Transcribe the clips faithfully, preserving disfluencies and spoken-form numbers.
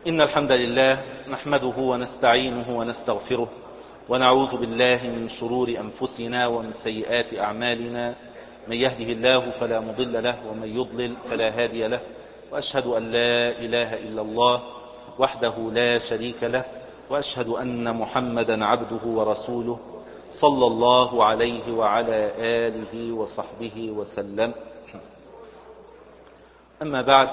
إن الحمد لله نحمده ونستعينه ونستغفره ونعوذ بالله من شرور أنفسنا ومن سيئات أعمالنا. من يهده الله فلا مضل له ومن يضلل فلا هادي له، وأشهد أن لا إله إلا الله وحده لا شريك له، وأشهد أن محمدا عبده ورسوله صلى الله عليه وعلى آله وصحبه وسلم. أما بعد،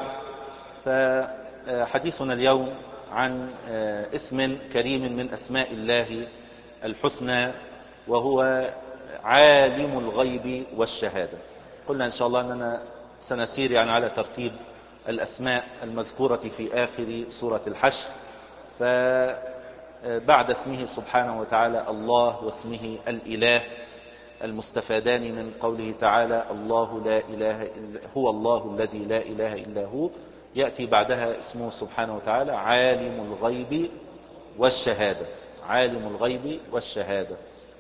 فحديثنا اليوم عن اسم كريم من أسماء الله الحسنى، وهو عالم الغيب والشهادة. قلنا إن شاء الله أننا سنسير يعني على ترتيب الأسماء المذكورة في آخر سورة الحشر. فبعد اسمه سبحانه وتعالى الله واسمه الإله المستفادان من قوله تعالى الله لا إله إلا هو الله الذي لا إله إلا هو، يأتي بعدها اسمه سبحانه وتعالى عالم الغيب والشهادة. عالم الغيب والشهادة.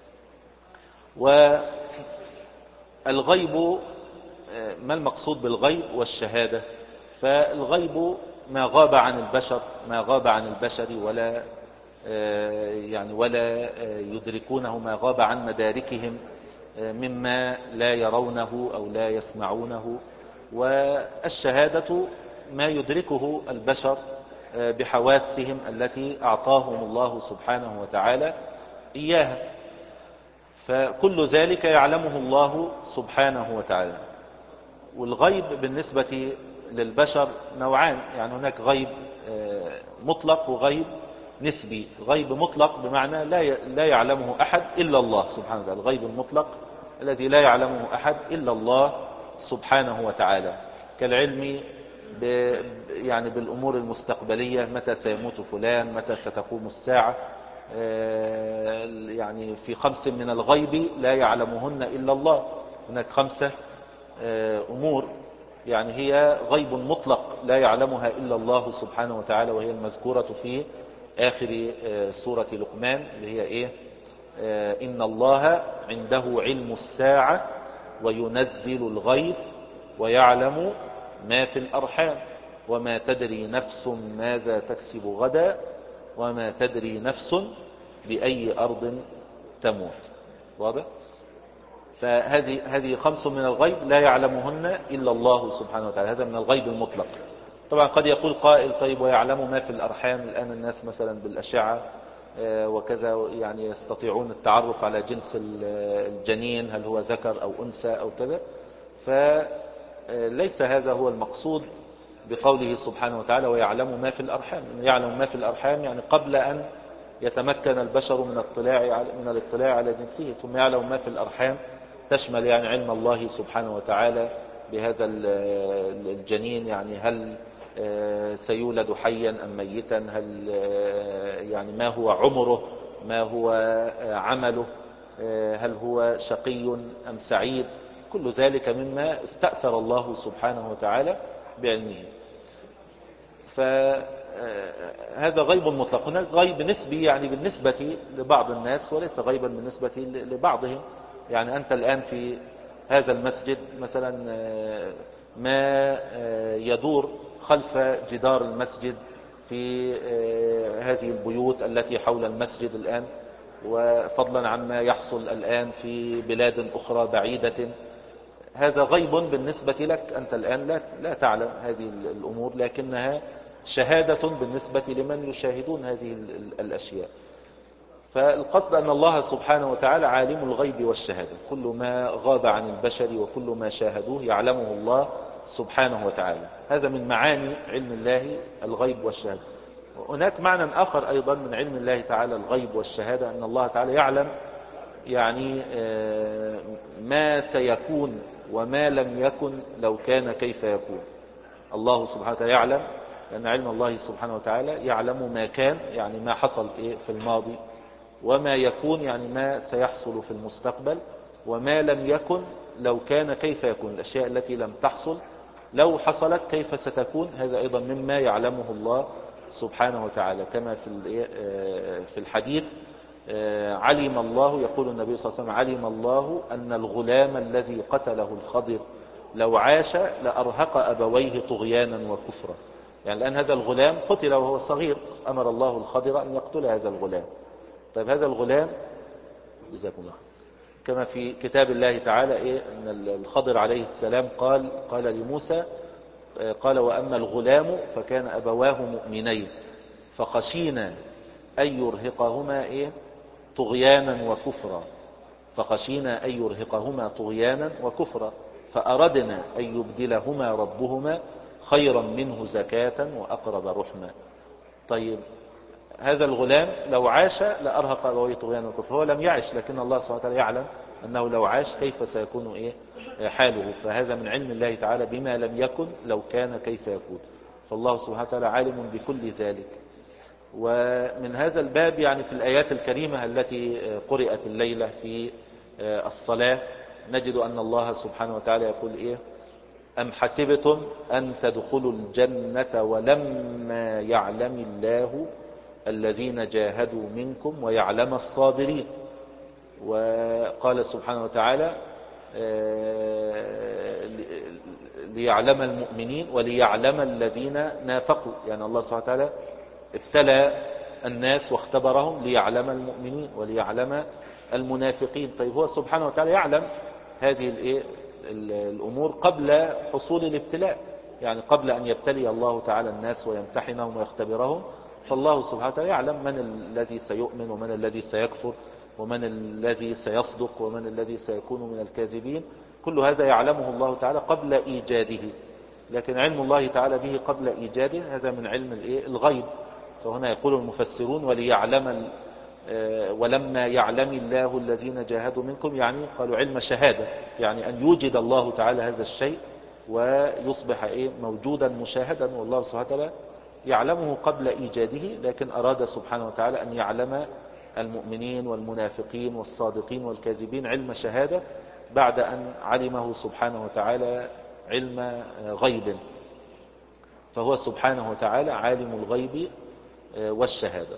والغيب، ما المقصود بالغيب والشهادة؟ فالغيب ما غاب عن البشر، ما غاب عن البشر ولا يعني ولا يدركونه، ما غاب عن مداركهم مما لا يرونه أو لا يسمعونه. والشهادة ما يدركه البشر بحواسهم التي أعطاهم الله سبحانه وتعالى إياها. فكل ذلك يعلمه الله سبحانه وتعالى. والغيب بالنسبة للبشر نوعان، يعني هناك غيب مطلق وغيب نسبي. غيب مطلق بمعنى لا يعلمه أحد إلا الله سبحانه وتعالى، الغيب المطلق الذي لا يعلمه أحد إلا الله سبحانه وتعالى، كالعلم ب يعني بالأمور المستقبلية، متى سيموت فلان، متى ستقوم الساعة. يعني في خمس من الغيب لا يعلمهن إلا الله. هناك خمسة أمور يعني هي غيب مطلق لا يعلمها إلا الله سبحانه وتعالى، وهي المذكورة في آخر سورة لقمان، اللي هي إيه؟ إن الله عنده علم الساعة وينزل الغيث ويعلم ما في الأرحام وما تدري نفس ماذا تكسب غدا وما تدري نفس بأي أرض تموت. واضح؟ فهذه هذه خمس من الغيب لا يعلمهن إلا الله سبحانه وتعالى. هذا من الغيب المطلق. طبعا قد يقول قائل طيب ويعلم ما في الأرحام؟ الآن الناس مثلا بالأشعة وكذا يعني يستطيعون التعرف على جنس الجنين، هل هو ذكر أو أنثى أو كذا. فليس هذا هو المقصود بقوله سبحانه وتعالى ويعلم ما في الأرحام. يعلم ما في الأرحام يعني قبل أن يتمكن البشر من الاطلاع من الاطلاع على جنسه، ثم يعلم ما في الأرحام تشمل يعني علم الله سبحانه وتعالى بهذا الجنين، يعني هل سيولد حيا أم ميتا، هل يعني ما هو عمره، ما هو عمله، هل هو شقي أم سعيد. كل ذلك مما استأثر الله سبحانه وتعالى بعلمه. فهذا غيب مطلق. هناك غيب نسبي يعني بالنسبة لبعض الناس وليس غيبا بالنسبة لبعضهم. يعني أنت الآن في هذا المسجد مثلا ما يدور خلف جدار المسجد في هذه البيوت التي حول المسجد الآن، وفضلا عما يحصل الآن في بلاد أخرى بعيدة، هذا غيب بالنسبة لك أنت الآن لا, لا تعلم هذه الأمور، لكنها شهادة بالنسبة لمن يشاهدون هذه الأشياء. فالقصد أن الله سبحانه وتعالى عالم الغيب والشهادة، كل ما غاب عن البشر وكل ما شاهدوه يعلمه الله سبحانه وتعالى. هذا من معاني علم الله الغيب والشهادة. هناك معنى آخر أيضا من علم الله تعالى الغيب والشهادة، أن الله تعالى يعلم يعني ما سيكون وما لم يكن لو كان كيف يكون. الله سبحانه وتعالى يعلم، لأن علم الله سبحانه وتعالى يعلم ما كان يعني ما حصل في الماضي، وما يكون يعني ما سيحصل في المستقبل، وما لم يكن لو كان كيف يكون، الأشياء التي لم تحصل لو حصلت كيف ستكون. هذا أيضا مما يعلمه الله سبحانه وتعالى، كما في الحديث علم الله، يقول النبي صلى الله عليه وسلم علم الله أن الغلام الذي قتله الخضر لو عاش لأرهق أبويه طغيانا وكفرا. يعني الآن هذا الغلام قتل وهو صغير، أمر الله الخضر أن يقتل هذا الغلام. طيب هذا الغلام جزاكم الله كما في كتاب الله تعالى إيه أن الخضر عليه السلام قال قال لموسى قال وأما الغلام فكان أبواه مؤمنين فخشينا أن يرهقهما إيه طغيانا وكفرا فخشينا أن يرهقهما طغيانا وكفرا فأردنا أن يبدلهما ربهما خيرا منه زكاة وأقرب رحما. طيب هذا الغلام لو عاش لأرهق أبويه طغيانا وكفرا، هو لم يعش لكن الله سبحانه وتعالى يعلم أنه لو عاش كيف سيكون إيه حاله، فهذا من علم الله تعالى بما لم يكن لو كان كيف يكون، فالله سبحانه وتعالى عالم بكل ذلك. ومن هذا الباب يعني في الآيات الكريمة التي قرأت الليلة في الصلاة نجد أن الله سبحانه وتعالى يقول إيه أم حسبتم أن تدخلوا الجنة ولما يعلم الله الذين جاهدوا منكم ويعلم الصابرين. وقال سبحانه وتعالى ليعلم المؤمنين وليعلم الذين نافقوا، يعني الله سبحانه وتعالى ابتلى الناس واختبرهم ليعلم المؤمنين وليعلم المنافقين. طيب هو سبحانه وتعالى يعلم هذه الأمور قبل حصول الابتلاء، يعني قبل أن يبتلي الله تعالى الناس ويمتحنهم ويختبرهم، فالله سبحانه وتعالى يعلم من الذي سيؤمن ومن الذي سيكفر ومن الذي سيصدق ومن الذي سيكون من الكاذبين، كل هذا يعلمه الله تعالى قبل إيجاده. لكن علم الله تعالى به قبل إيجاده هذا من علم الغيب. فهنا يقول المفسرون وليعلم ولما يعلم الله الذين جاهدوا منكم، يعني قالوا علم شهادة، يعني أن يوجد الله تعالى هذا الشيء ويصبح إيه موجودا مشاهدا، والله سبحانه وتعالى يعلمه قبل إيجاده، لكن أراد سبحانه وتعالى أن يعلم المؤمنين والمنافقين والصادقين والكاذبين علم شهادة بعد أن علمه سبحانه وتعالى علم غيب. فهو سبحانه وتعالى عالم الغيب والشهادة.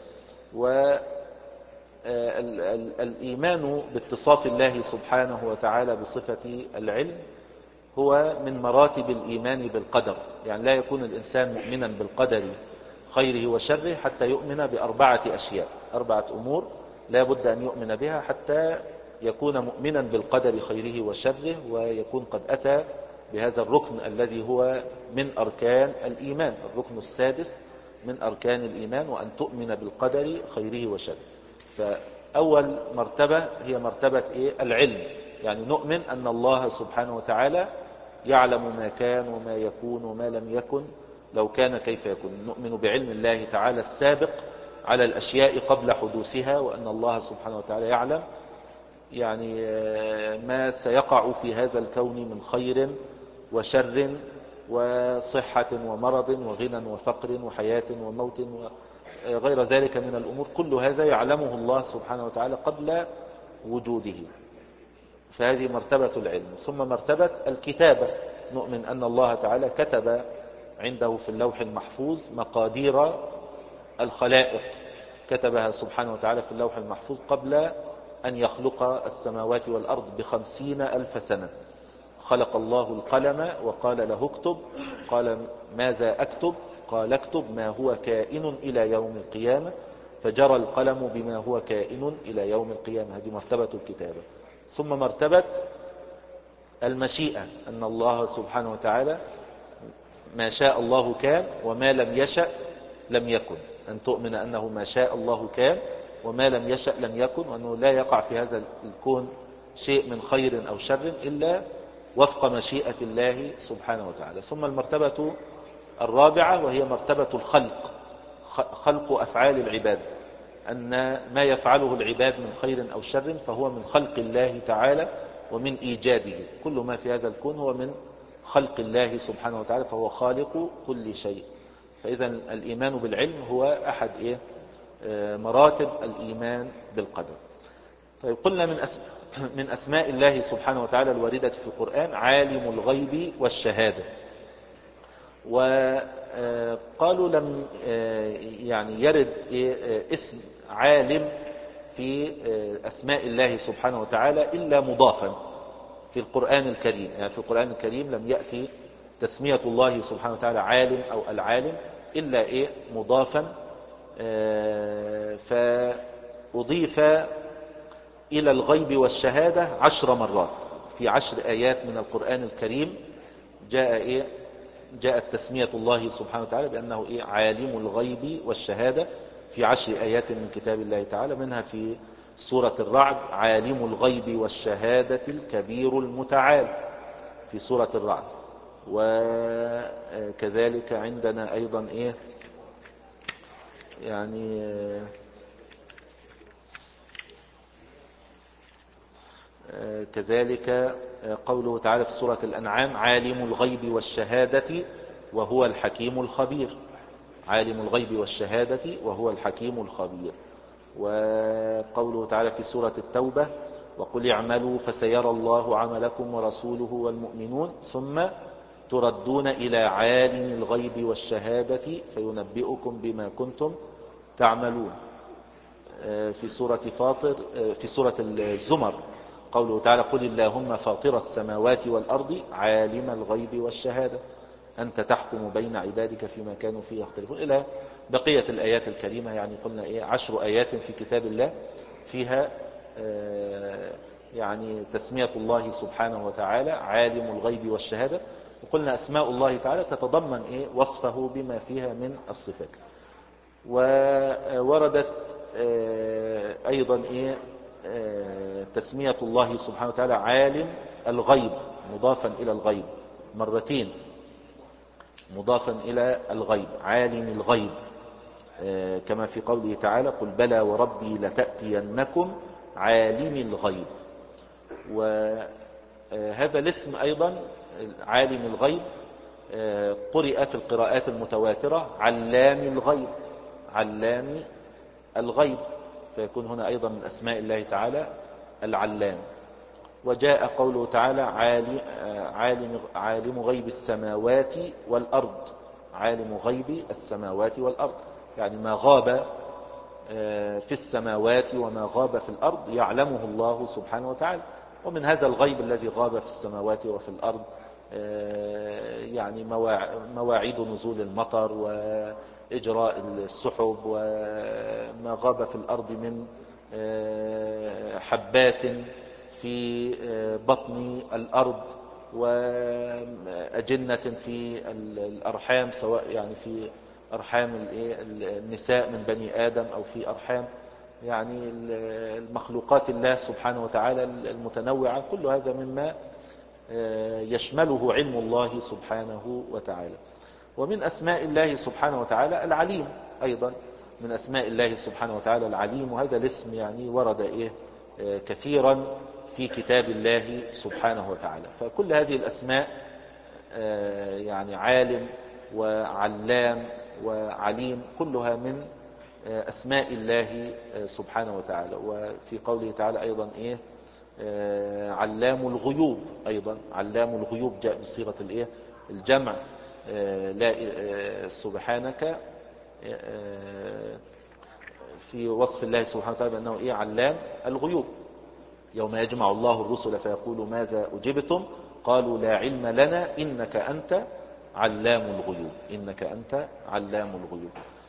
والإيمان باتصاف الله سبحانه وتعالى بصفة العلم هو من مراتب الإيمان بالقدر، يعني لا يكون الإنسان مؤمنا بالقدر خيره وشره حتى يؤمن بأربعة أشياء، أربعة أمور لا بد أن يؤمن بها حتى يكون مؤمنا بالقدر خيره وشره، ويكون قد أتى بهذا الركن الذي هو من أركان الإيمان، الركن السادس من أركان الإيمان، وأن تؤمن بالقدر خيره وشره. فأول مرتبة هي مرتبة إيه؟ العلم، يعني نؤمن أن الله سبحانه وتعالى يعلم ما كان وما يكون وما لم يكن لو كان كيف يكون. نؤمن بعلم الله تعالى السابق على الأشياء قبل حدوثها، وأن الله سبحانه وتعالى يعلم يعني ما سيقع في هذا الكون من خير وشر وصحة ومرض وغنى وفقر وحياة وموت وغير ذلك من الأمور، كل هذا يعلمه الله سبحانه وتعالى قبل وجوده. فهذه مرتبة العلم. ثم مرتبة الكتابة، نؤمن أن الله تعالى كتب عنده في اللوح المحفوظ مقادير الخلائق، كتبها سبحانه وتعالى في اللوح المحفوظ قبل أن يخلق السماوات والأرض بخمسين ألف سنة. خلق الله القلم وقال له اكتب، قال ماذا أكتب؟ قال اكتب ما هو كائن إلى يوم القيامة، فجرى القلم بما هو كائن إلى يوم القيامة. هذه مرتبة الكتابة. ثم مرتبة المشيئة، أن الله سبحانه وتعالى ما شاء الله كان وما لم يشأ لم يكن، أن تؤمن أنه ما شاء الله كان وما لم يشأ لم يكن، وأنه لا يقع في هذا الكون شيء من خير أو شر إلا وفق مشيئة الله سبحانه وتعالى. ثم المرتبة الرابعة وهي مرتبة الخلق، خلق أفعال العباد، أن ما يفعله العباد من خير أو شر فهو من خلق الله تعالى ومن إيجاده، كل ما في هذا الكون هو من خلق الله سبحانه وتعالى، فهو خالق كل شيء. فإذا الإيمان بالعلم هو أحد إيه مراتب الإيمان بالقدر. طيب قلنا من أسماء, من أسماء الله سبحانه وتعالى الواردة في القرآن عالم الغيب والشهادة. وقالوا لم يعني يرد اسم عالم في أسماء الله سبحانه وتعالى إلا مضافا في القرآن الكريم، يعني في القرآن الكريم لم يأتي تسمية الله سبحانه وتعالى عالم أو العالم إلا إيه مضافا، فأضيف إلى الغيب والشهادة عشر مرات في عشر آيات من القرآن الكريم. جاء إيه جاءت تسمية الله سبحانه وتعالى بأنه إيه عالم الغيب والشهادة في عشر آيات من كتاب الله تعالى، منها في سورة الرعد عالم الغيب والشهادة الكبير المتعال في سورة الرعد. وكذلك عندنا أيضا إيه يعني كذلك قوله تعالى في سورة الأنعام عالم الغيب والشهادة وهو الحكيم الخبير، عالم الغيب والشهادة وهو الحكيم الخبير. وقوله تعالى في سورة التوبة وقل اعملوا فسيرى الله عملكم ورسوله والمؤمنون ثم تردون إلى عالم الغيب والشهادة فينبئكم بما كنتم تعملون. في سورة فاطر في سورة الزمر قوله تعالى قل اللهم فاطر السماوات والأرض عالم الغيب والشهادة أنت تحكم بين عبادك فيما كانوا فيه يختلفون، إلى بقية الآيات الكريمة. يعني قلنا إيه عشر آيات في كتاب الله فيها يعني تسمية الله سبحانه وتعالى عالم الغيب والشهادة. وقلنا أسماء الله تعالى تتضمن إيه وصفه بما فيها من الصفات. ووردت أيضا إيه تسمية الله سبحانه وتعالى عالم الغيب مضافا إلى الغيب مرتين، مضافا إلى الغيب عالم الغيب كما في قوله تعالى قل بلى وربي لتأتينكم عالم الغيب. وهذا الاسم أيضا عالم الغيب قرئ في القراءات المتواترة علام الغيب، علام الغيب، فيكون هنا أيضا من أسماء الله تعالى العلام. وجاء قوله تعالى عالم, عالم غيب السماوات والأرض، عالم غيب السماوات والأرض يعني ما غاب في السماوات وما غاب في الأرض يعلمه الله سبحانه وتعالى. ومن هذا الغيب الذي غاب في السماوات وفي الأرض يعني مواعيد نزول المطر وإجراء السحب وما غاب في الأرض من حبات في بطن الأرض وأجنة في الأرحام سواء يعني في أرحام النساء من بني آدم أو في أرحام يعني المخلوقات الله سبحانه وتعالى المتنوعة. كل هذا مما يشمله علم الله سبحانه وتعالى. ومن أسماء الله سبحانه وتعالى العليم أيضا، من أسماء الله سبحانه وتعالى العليم، وهذا الاسم يعني ورد إيه كثيرا في كتاب الله سبحانه وتعالى. فكل هذه الأسماء يعني عالم وعلام وعليم كلها من أسماء الله سبحانه وتعالى. وفي قوله تعالى أيضا إيه علام الغيوب، أيضا علام الغيوب جاء بصيغة الإيه الجمع لا سبحانك في وصف الله سبحانه وتعالى بأنه إيه علام الغيوب. يوم يجمع الله الرسل فيقول ماذا أجبتم قالوا لا علم لنا إنك أنت علام الغيوب، إنك أنت علام الغيوب.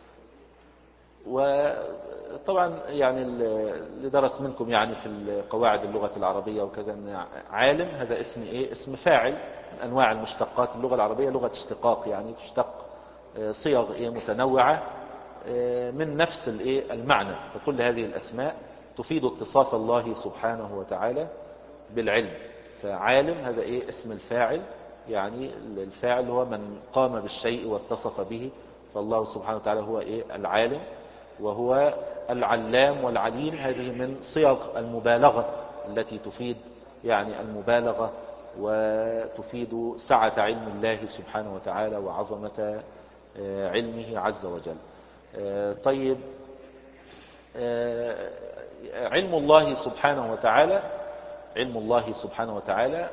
وطبعا يعني اللي درس منكم يعني في قواعد اللغة العربية وكذا ان عالم هذا اسم ايه اسم فاعل من انواع المشتقات. اللغة العربية لغة اشتقاق يعني تشتق صيغ ايه متنوعة من نفس الايه المعنى. فكل هذه الاسماء تفيد اتصاف الله سبحانه وتعالى بالعلم. فعالم هذا ايه اسم الفاعل، يعني الفاعل هو من قام بالشيء واتصف به، فالله سبحانه وتعالى هو ايه العالم. وهو العلام والعليم هذه من صيغ المبالغة التي تفيد يعني المبالغة وتفيد سعة علم الله سبحانه وتعالى وعظمة علمه عز وجل. طيب علم الله سبحانه وتعالى علم الله سبحانه وتعالى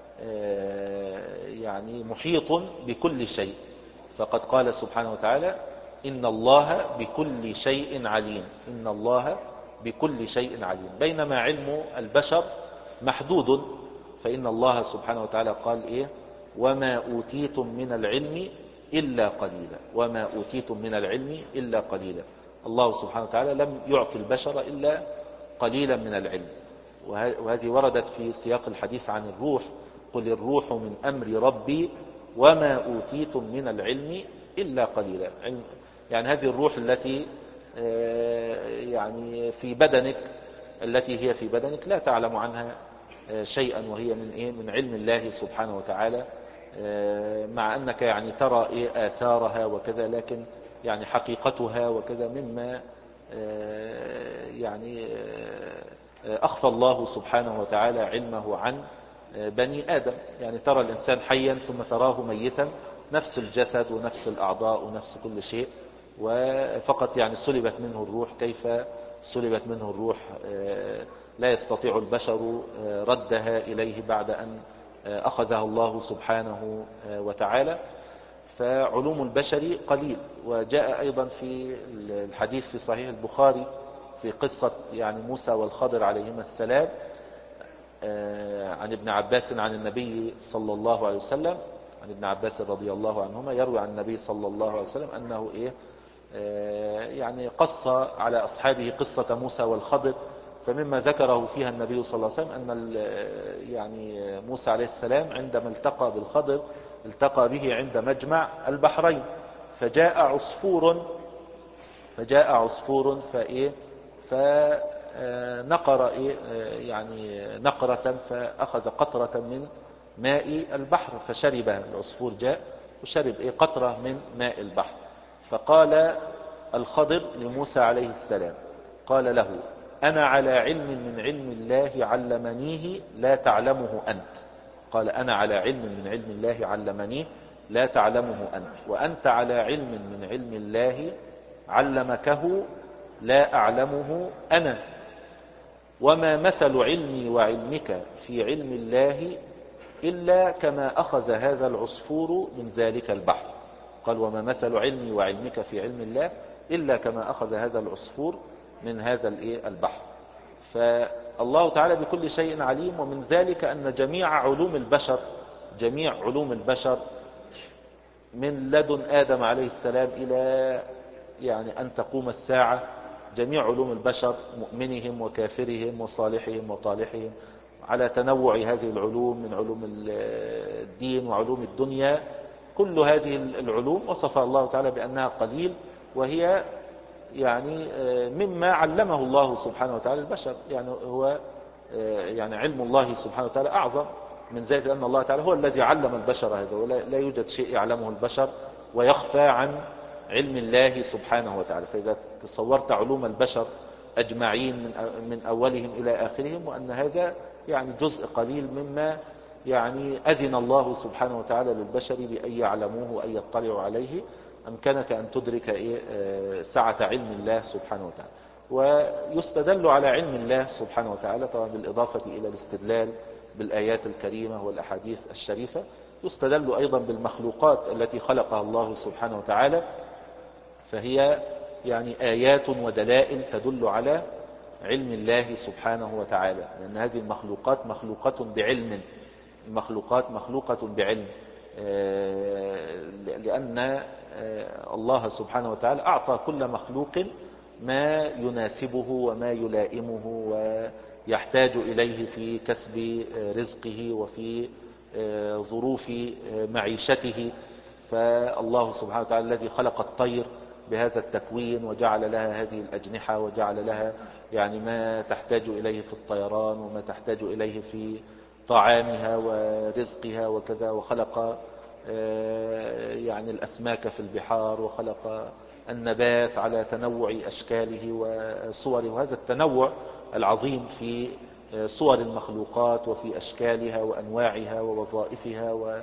يعني محيط بكل شيء. فقد قال سبحانه وتعالى إن الله بكل شيء عليم، إن الله بكل شيء عليم. بينما علم البشر محدود، فإن الله سبحانه وتعالى قال إيه وما أوتيتم من العلم إلا قليلا، وما أوتيتم من العلم إلا قليلا. الله سبحانه وتعالى لم يعطي البشر إلا قليلا من العلم. وهذه وردت في سياق الحديث عن الروح: قل الروح من أمر ربي وما أوتيتم من العلم إلا قليلا. يعني هذه الروح التي يعني في بدنك، التي هي في بدنك لا تعلم عنها شيئا، وهي من إيه؟ من علم الله سبحانه وتعالى، مع أنك يعني ترى إيه آثارها وكذا، لكن يعني حقيقتها وكذا مما يعني أخفى الله سبحانه وتعالى علمه عن بني آدم. يعني ترى الإنسان حيا ثم تراه ميتا، نفس الجسد ونفس الأعضاء ونفس كل شيء، وفقط يعني سلبت منه الروح. كيف سلبت منه الروح؟ لا يستطيع البشر ردها إليه بعد أن أخذها الله سبحانه وتعالى. فعلوم البشر قليل. وجاء أيضا في الحديث في صحيح البخاري في قصة يعني موسى والخضر عليهما السلام عن ابن عباس عن النبي صلى الله عليه وسلم، عن ابن عباس رضي الله عنهما يروي عن النبي صلى الله عليه وسلم أنه إيه يعني قص على أصحابه قصة موسى والخضر. فمما ذكره فيها النبي صلى الله عليه وسلم أن يعني موسى عليه السلام عندما التقى بالخضر التقى به عند مجمع البحرين، فجاء عصفور فجاء عصفور فإيه فنقر إيه يعني نقرة، فأخذ قطرة من ماء البحر فشربها. العصفور جاء وشرب إيه قطرة من ماء البحر. فقال الخضر لموسى عليه السلام، قال له: أنا على علم من علم الله علمنيه لا تعلمه أنت. قال: أنا على علم من علم الله علمنيه لا تعلمه أنت، وأنت على علم من علم الله علمكه لا أعلمه أنا، وما مثل علمي وعلمك في علم الله إلا كما أخذ هذا العصفور من ذلك البحر. قال: وما مثل علمي وعلمك في علم الله إلا كما أخذ هذا العصفور من هذا البحر. فالله تعالى بكل شيء عليم. ومن ذلك أن جميع علوم البشر جميع علوم البشر من لدن آدم عليه السلام إلى يعني أن تقوم الساعة، جميع علوم البشر مؤمنهم وكافرهم وصالحهم وطالحهم على تنوع هذه العلوم من علوم الدين وعلوم الدنيا. كل هذه العلوم وصف الله تعالى بأنها قليل، وهي يعني مما علمه الله سبحانه وتعالى البشر. يعني هو يعني علم الله سبحانه وتعالى أعظم من ذلك، لأن الله تعالى هو الذي علم البشر هذا، ولا يوجد شيء يعلمه البشر ويخفى عن علم الله سبحانه وتعالى. فإذا تصورت علوم البشر أجمعين من أولهم إلى آخرهم، وأن هذا يعني جزء قليل مما يعني أذن الله سبحانه وتعالى للبشر بأن يعلموه وأن يطلعوا عليه، أمكنك أن تدرك إيه سعة علم الله سبحانه وتعالى. ويستدل على علم الله سبحانه وتعالى طبعا بالإضافة إلى الاستدلال بالآيات الكريمة والأحاديث الشريفة، يستدل أيضا بالمخلوقات التي خلقها الله سبحانه وتعالى، فهي يعني آيات ودلائل تدل على علم الله سبحانه وتعالى، لأن هذه المخلوقات مخلوقة بعلم المخلوقات مخلوقة بعلم، لأن الله سبحانه وتعالى أعطى كل مخلوق ما يناسبه وما يلائمه ويحتاج إليه في كسب رزقه وفي ظروف معيشته. فالله سبحانه وتعالى الذي خلق الطير بهذا التكوين وجعل لها هذه الأجنحة وجعل لها يعني ما تحتاج إليه في الطيران وما تحتاج إليه في طعامها ورزقها وكذا، وخلق يعني الأسماك في البحار، وخلق النبات على تنوع أشكاله وصوره. وهذا التنوع العظيم في صور المخلوقات وفي أشكالها وأنواعها ووظائفها و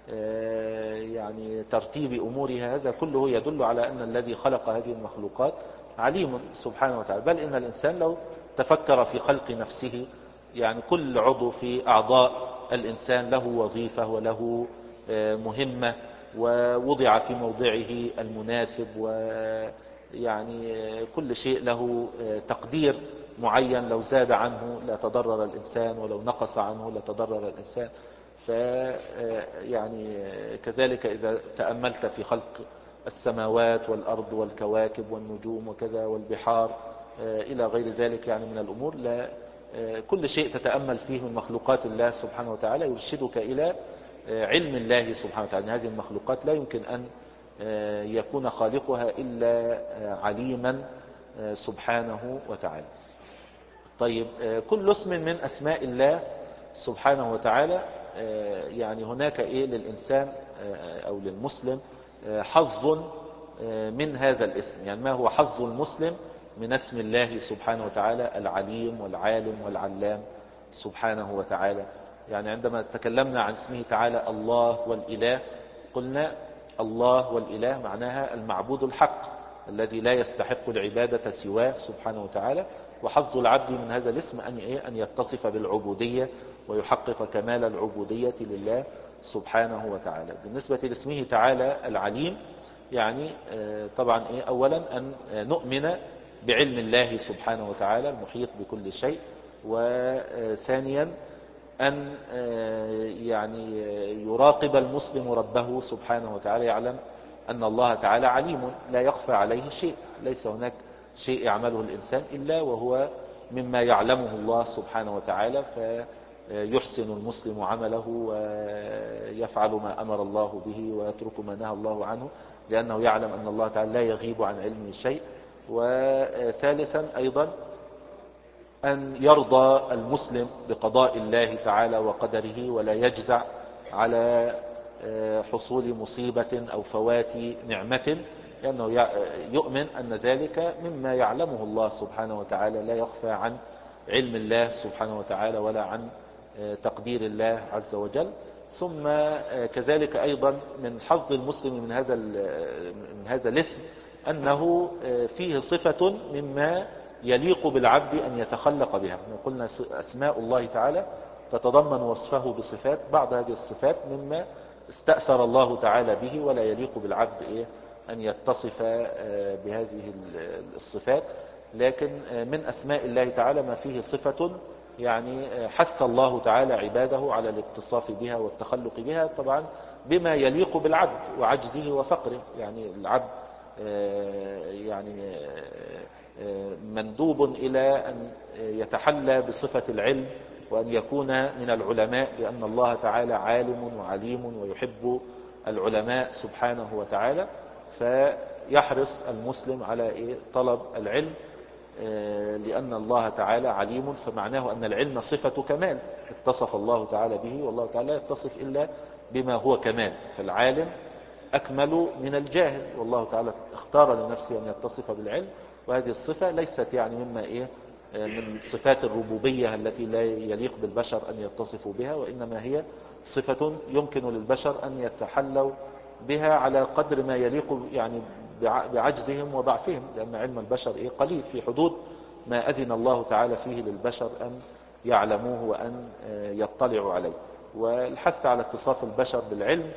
يعني ترتيب أمورها، هذا كله يدل على أن الذي خلق هذه المخلوقات عليم سبحانه وتعالى. بل إن الإنسان لو تفكر في خلق نفسه، يعني كل عضو في أعضاء الإنسان له وظيفة وله مهمة ووضع في موضعه المناسب، ويعني كل شيء له تقدير معين، لو زاد عنه لا تضرر الإنسان ولو نقص عنه لا تضرر الإنسان. ف يعني كذلك إذا تأملت في خلق السماوات والأرض والكواكب والنجوم وكذا والبحار إلى غير ذلك يعني من الأمور، لا كل شيء تتأمل فيه من مخلوقات الله سبحانه وتعالى يرشدك إلى علم الله سبحانه وتعالى. هذه المخلوقات لا يمكن أن يكون خالقها إلا عليما سبحانه وتعالى. طيب، كل اسم من أسماء الله سبحانه وتعالى يعني هناك إيه للإنسان أو للمسلم حظ من هذا الاسم. يعني ما هو حظ المسلم من اسم الله سبحانه وتعالى العليم والعالم والعلام سبحانه وتعالى؟ يعني عندما تكلمنا عن اسمه تعالى الله والإله، قلنا الله والإله معناها المعبود الحق الذي لا يستحق العبادة سواه سبحانه وتعالى. وحظ العبد من هذا الاسم أن أن يتصف بالعبودية ويحقق كمال العبودية لله سبحانه وتعالى. بالنسبة لاسمه تعالى العليم، يعني طبعا إيه أولا أن نؤمن بعلم الله سبحانه وتعالى المحيط بكل شيء، وثانيا أن يعني يراقب المسلم ربه سبحانه وتعالى، يعلم أن الله تعالى عليم لا يخفى عليه شيء، ليس هناك شيء يعمله الإنسان إلا وهو مما يعلمه الله سبحانه وتعالى، فيحسن المسلم عمله ويفعل ما أمر الله به ويترك ما نهى الله عنه، لأنه يعلم أن الله تعالى لا يغيب عن علمه شيء. وثالثا أيضا أن يرضى المسلم بقضاء الله تعالى وقدره، ولا يجزع على حصول مصيبة أو فوات نعمة، لأنه يؤمن أن ذلك مما يعلمه الله سبحانه وتعالى، لا يخفى عن علم الله سبحانه وتعالى ولا عن تقدير الله عز وجل. ثم كذلك أيضا من حظ المسلم من هذا من هذا الاسم أنه فيه صفة مما يليق بالعبد أن يتخلق بها. قلنا أسماء الله تعالى تتضمن وصفه بصفات، بعض هذه الصفات مما استأثر الله تعالى به ولا يليق بالعبد إيه أن يتصف بهذه الصفات. لكن من أسماء الله تعالى ما فيه صفة يعني حث الله تعالى عباده على الاتصاف بها والتخلق بها، طبعا بما يليق بالعبد وعجزه وفقره. يعني العبد يعني مندوب إلى أن يتحلى بصفة العلم وأن يكون من العلماء، لأن الله تعالى عالم وعليم ويحب العلماء سبحانه وتعالى، فيحرص المسلم على طلب العلم لأن الله تعالى عليم، فمعناه أن العلم صفة كمال اتصف الله تعالى به، والله تعالى لا يتصف إلا بما هو كمال، فالعالم أكمل من الجاهل، والله تعالى اختار لنفسه أن يتصف بالعلم. وهذه الصفة ليست يعني مما إيه من صفات الربوبية التي لا يليق بالبشر أن يتصفوا بها، وإنما هي صفة يمكن للبشر أن يتحلوا بها على قدر ما يليق يعني بعجزهم وضعفهم، لأن علم البشر إيه قليل في حدود ما أذن الله تعالى فيه للبشر أن يعلموه وأن يطلعوا عليه. والحث على اتصاف البشر بالعلم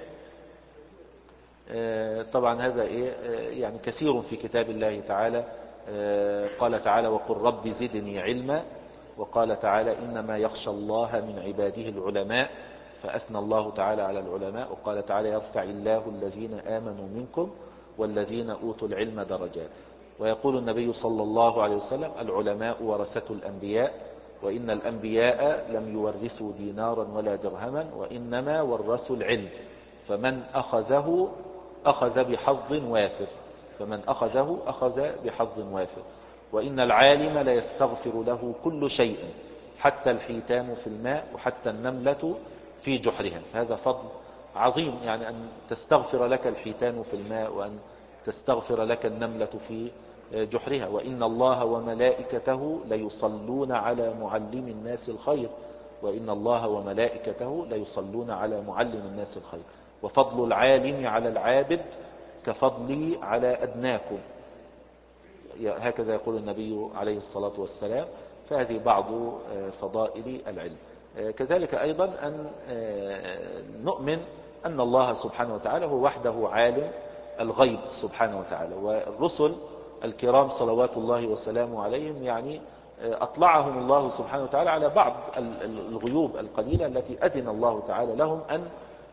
طبعا هذا إيه يعني كثير في كتاب الله تعالى. قال تعالى وقل رب زدني علما، وقال تعالى إنما يخشى الله من عباده العلماء، فأثنى الله تعالى على العلماء، وقال تعالى يرفع الله الذين آمنوا منكم والذين أوتوا العلم درجات. ويقول النبي صلى الله عليه وسلم العلماء ورثة الأنبياء، وإن الأنبياء لم يورثوا دينارا ولا درهما وإنما ورثوا العلم، فمن أخذه أخذ بحظ وافر فمن أخذه أخذ بحظ وافر وإن العالم لا يستغفر له كل شيء حتى الحيتان في الماء وحتى النملة في جحرها. فهذا فضل عظيم، يعني أن تستغفر لك الحيتان في الماء وأن تستغفر لك النملة في جحرها. وإن الله وملائكته ليصلون على معلم الناس الخير وإن الله وملائكته ليصلون على معلم الناس الخير. وفضل العالم على العابد كفضلي على أدناكم، هكذا يقول النبي عليه الصلاة والسلام. فهذه بعض فضائل العلم. كذلك أيضا أن نؤمن أن الله سبحانه وتعالى هو وحده عالم الغيب سبحانه وتعالى. والرسل الكرام صلوات الله وسلامه عليهم يعني أطلعهم الله سبحانه وتعالى على بعض الغيوب القليلة التي أذن الله تعالى لهم أن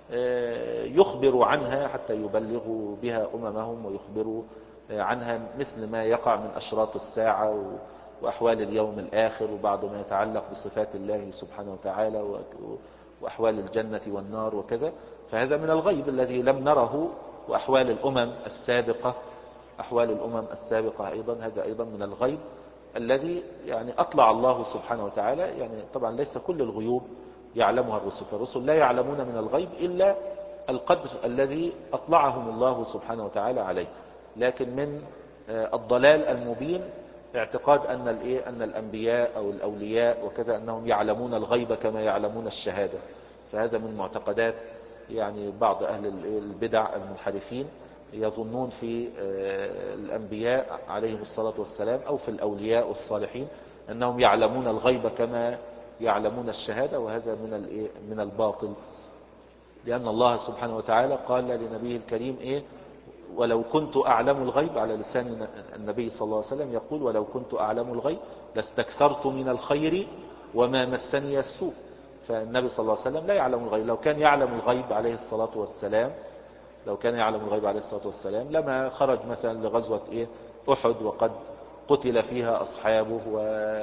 يخبروا عنها حتى يبلغوا بها أممهم ويخبروا عنها، مثل ما يقع من أشراط الساعة وأحوال اليوم الآخر وبعض ما يتعلق بصفات الله سبحانه وتعالى وأحوال الجنة والنار وكذا. فهذا من الغيب الذي لم نره. وأحوال الأمم السابقة أحوال الأمم السابقة أيضا هذا أيضا من الغيب الذي يعني أطلع الله سبحانه وتعالى. يعني طبعا ليس كل الغيوب يعلمها الرسل، فالرسل لا يعلمون من الغيب إلا القدر الذي أطلعهم الله سبحانه وتعالى عليه. لكن من الضلال المبين اعتقاد أن أن الأنبياء أو الأولياء وكذا أنهم يعلمون الغيب كما يعلمون الشهادة. فهذا من معتقدات يعني بعض أهل البدع المنحرفين، يظنون في الأنبياء عليهم الصلاة والسلام أو في الأولياء والصالحين أنهم يعلمون الغيب كما يعلمون الشهادة، وهذا من من الباطل. لأن الله سبحانه وتعالى قال لنبيه الكريم إيه؟ ولو كنت أعلم الغيب، على لسان النبي صلى الله عليه وسلم يقول ولو كنت أعلم الغيب لاستكثرت من الخير وما مسني السوء. فالنبي صلى الله عليه وسلم لا يعلم الغيب. لو كان يعلم الغيب عليه الصلاة والسلام لو كان يعلم الغيب عليه الصلاة والسلام لما خرج مثلا لغزوة إيه؟ أحد، وقد قتل فيها أصحابه و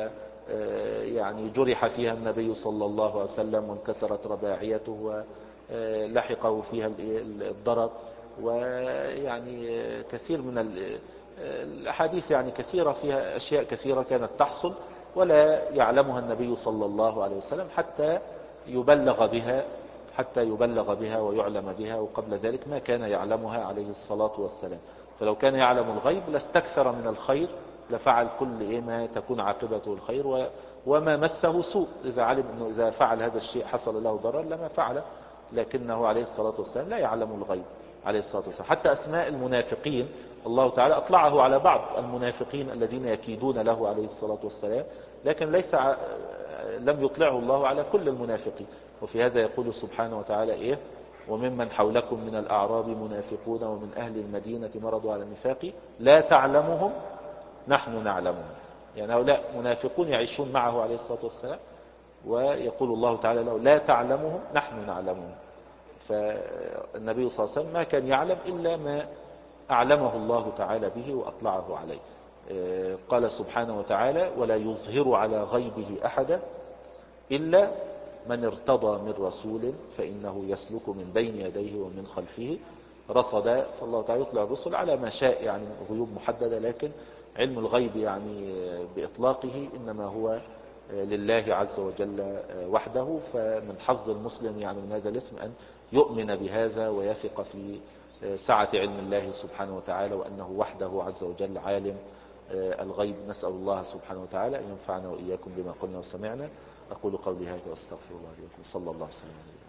يعني جرح فيها النبي صلى الله عليه وسلم وانكسرت رباعيته ولحقه فيها الضرر. ويعني كثير من الأحاديث يعني كثيرة فيها أشياء كثيرة كانت تحصل ولا يعلمها النبي صلى الله عليه وسلم حتى يبلغ بها حتى يبلغ بها ويعلم بها، وقبل ذلك ما كان يعلمها عليه الصلاة والسلام. فلو كان يعلم الغيب لاستكثر من الخير، لفعل كل إيه ما تكون عاقبته الخير وما مسه سوء. إذا علم أنه إذا فعل هذا الشيء حصل له ضرر لما فعله. لكنه عليه الصلاة والسلام لا يعلم الغيب عليه الصلاة والسلام. حتى أسماء المنافقين الله تعالى أطلعه على بعض المنافقين الذين يكيدون له عليه الصلاة والسلام، لكن ليس لم يطلعه الله على كل المنافقين. وفي هذا يقول سبحانه وتعالى إيه؟ وممن حولكم من الأعراب منافقون ومن أهل المدينة مرضوا على النفاق لا تعلمهم نحن نعلمهم. يعني هؤلاء منافقون يعيشون معه عليه الصلاة والسلام، ويقول الله تعالى له لا تعلمهم نحن نعلمهم. فالنبي صلى الله عليه وسلم ما كان يعلم إلا ما أعلمه الله تعالى به وأطلعه عليه. قال سبحانه وتعالى ولا يظهر على غيبه أحدا إلا من ارتضى من رسول فإنه يسلك من بين يديه ومن خلفه رصدا. فالله تعالى يطلع الرسل على ما شاء يعني غيوب محددة، لكن علم الغيب يعني بإطلاقه إنما هو لله عز وجل وحده. فمن حظ المسلم يعني من هذا الاسم أن يؤمن بهذا ويثق في سعة علم الله سبحانه وتعالى وأنه وحده عز وجل عالم الغيب. نسأل الله سبحانه وتعالى أن ينفعنا وإياكم بما قلنا وسمعنا. أقول قولي هذا وأستغفر الله لي ولكم. صلى الله عليه وسلم.